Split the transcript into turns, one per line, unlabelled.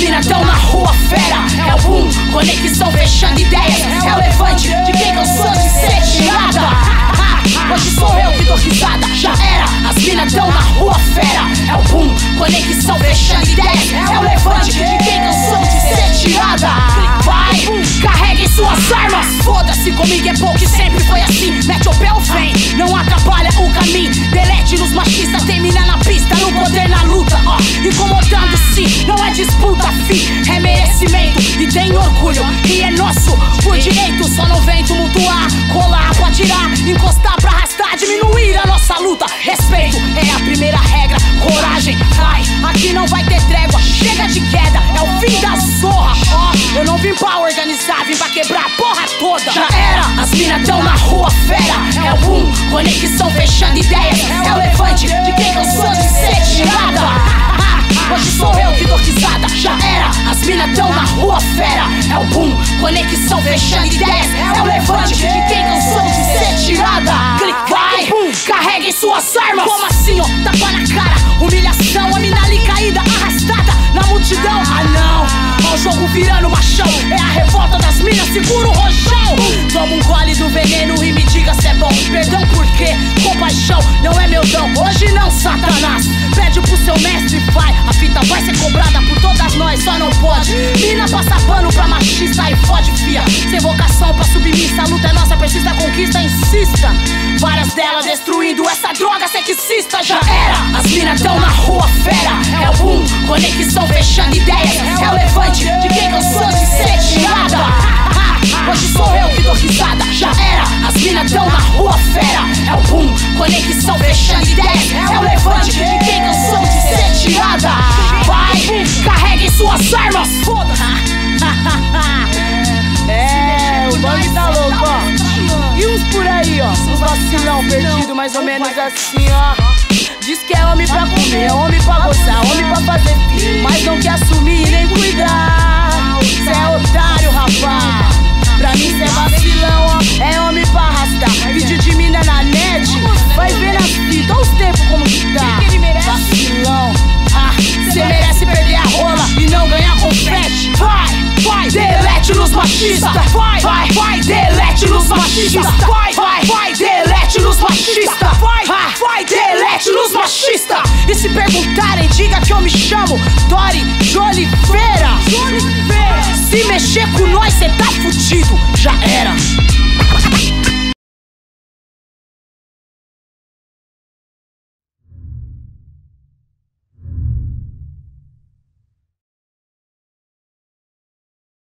mina tão na rua fera. É o boom, conexão fechando ideias. É o levante de quem cansou de ser tirada. Hoje sou eu que dou risada, já era. As mina tão na rua fera. É o boom, conexão fechando ideias. É o levante de quem cansou de ser tirada. Vai, carreguem suas armas. Foda-se, comigo é pouco e sempre foi assim. Mete o pé ou vem, não atrapalha o caminho. Delete nos machistas, tem mina na pista, no poder na luta, ó, incomodando-se, não é disputa, fi, é merecimento e tem orgulho, e é nosso por direito. Só não vem tumultuar, colar pra tirar, encostar pra arrastar, diminuir a nossa luta. Respeito é a primeira regra, coragem, vai, aqui não vai ter trégua, chega de queda, é o fim da zorra, ó, eu não vim pra organizar, vim pra quebrar a porra toda. Já era, as mina tão na rua fera, é o boom, conexão fechando ideias, é o levante de quem cansou de ser tirada. Hoje sou eu que dou risada, já era. As mina tão na rua fera. É o boom, conexão fechando ideias. É o levante de quem cansou de ser tirada. Vai, carreguem suas armas. Como assim, ó, tapa na cara, humilhação. A mina ali caída, arrastada na multidão. Ah não, ó o jogo virando machão. É a revolta das minas, segura o rojão. Toma um gole do veneno e me diga se é bom. Perdão por quê? Compaixão não é meu dom. Hoje não, Satanás. Pede pro seu mestre, vai. A fita vai ser cobrada por todas nós, só não pode. Mina passa pano pra machista e fode, fia. Sem vocação pra submissa, a luta é nossa, persista, conquista, insista. Várias delas destruindo essa droga sexista. Já era, as mina tão na rua fera. É o boom, conexão fechando ideias. É o levante de quem cansou de ser tirada. Hoje sou eu que dou risada, já era. As mina tão na rua fera. É o boom, conexão fechando ideias. É o levante de quem cansou de ser tirada. Vai, carreguem suas armas. Foda-se. É, o bando tá louco, ó. E uns por aí, ó, uns vacilão perdido mais ou menos assim, ó. Diz que é homem pra comer, é homem pra gozar, homem pra fazer filho, mas não quer assumir nem cuidar. Cê é otário, rapaz. Pra mim cê é vacilão, ó. É homem pra arrastar. Vídeo de mina na net, vai ver nas fitas, olha os tempos como que tá. Vacilão, cê merece perder a rola e não ganhar confete. Vai, delete nos machistas. Vai, delete nos machistas. Vai, delete nos machistas. Vai, delete nos machistas. E se perguntarem, diga que eu me chamo Dori de Oliveira. Se mexer com nós, cê tá fudido, já era.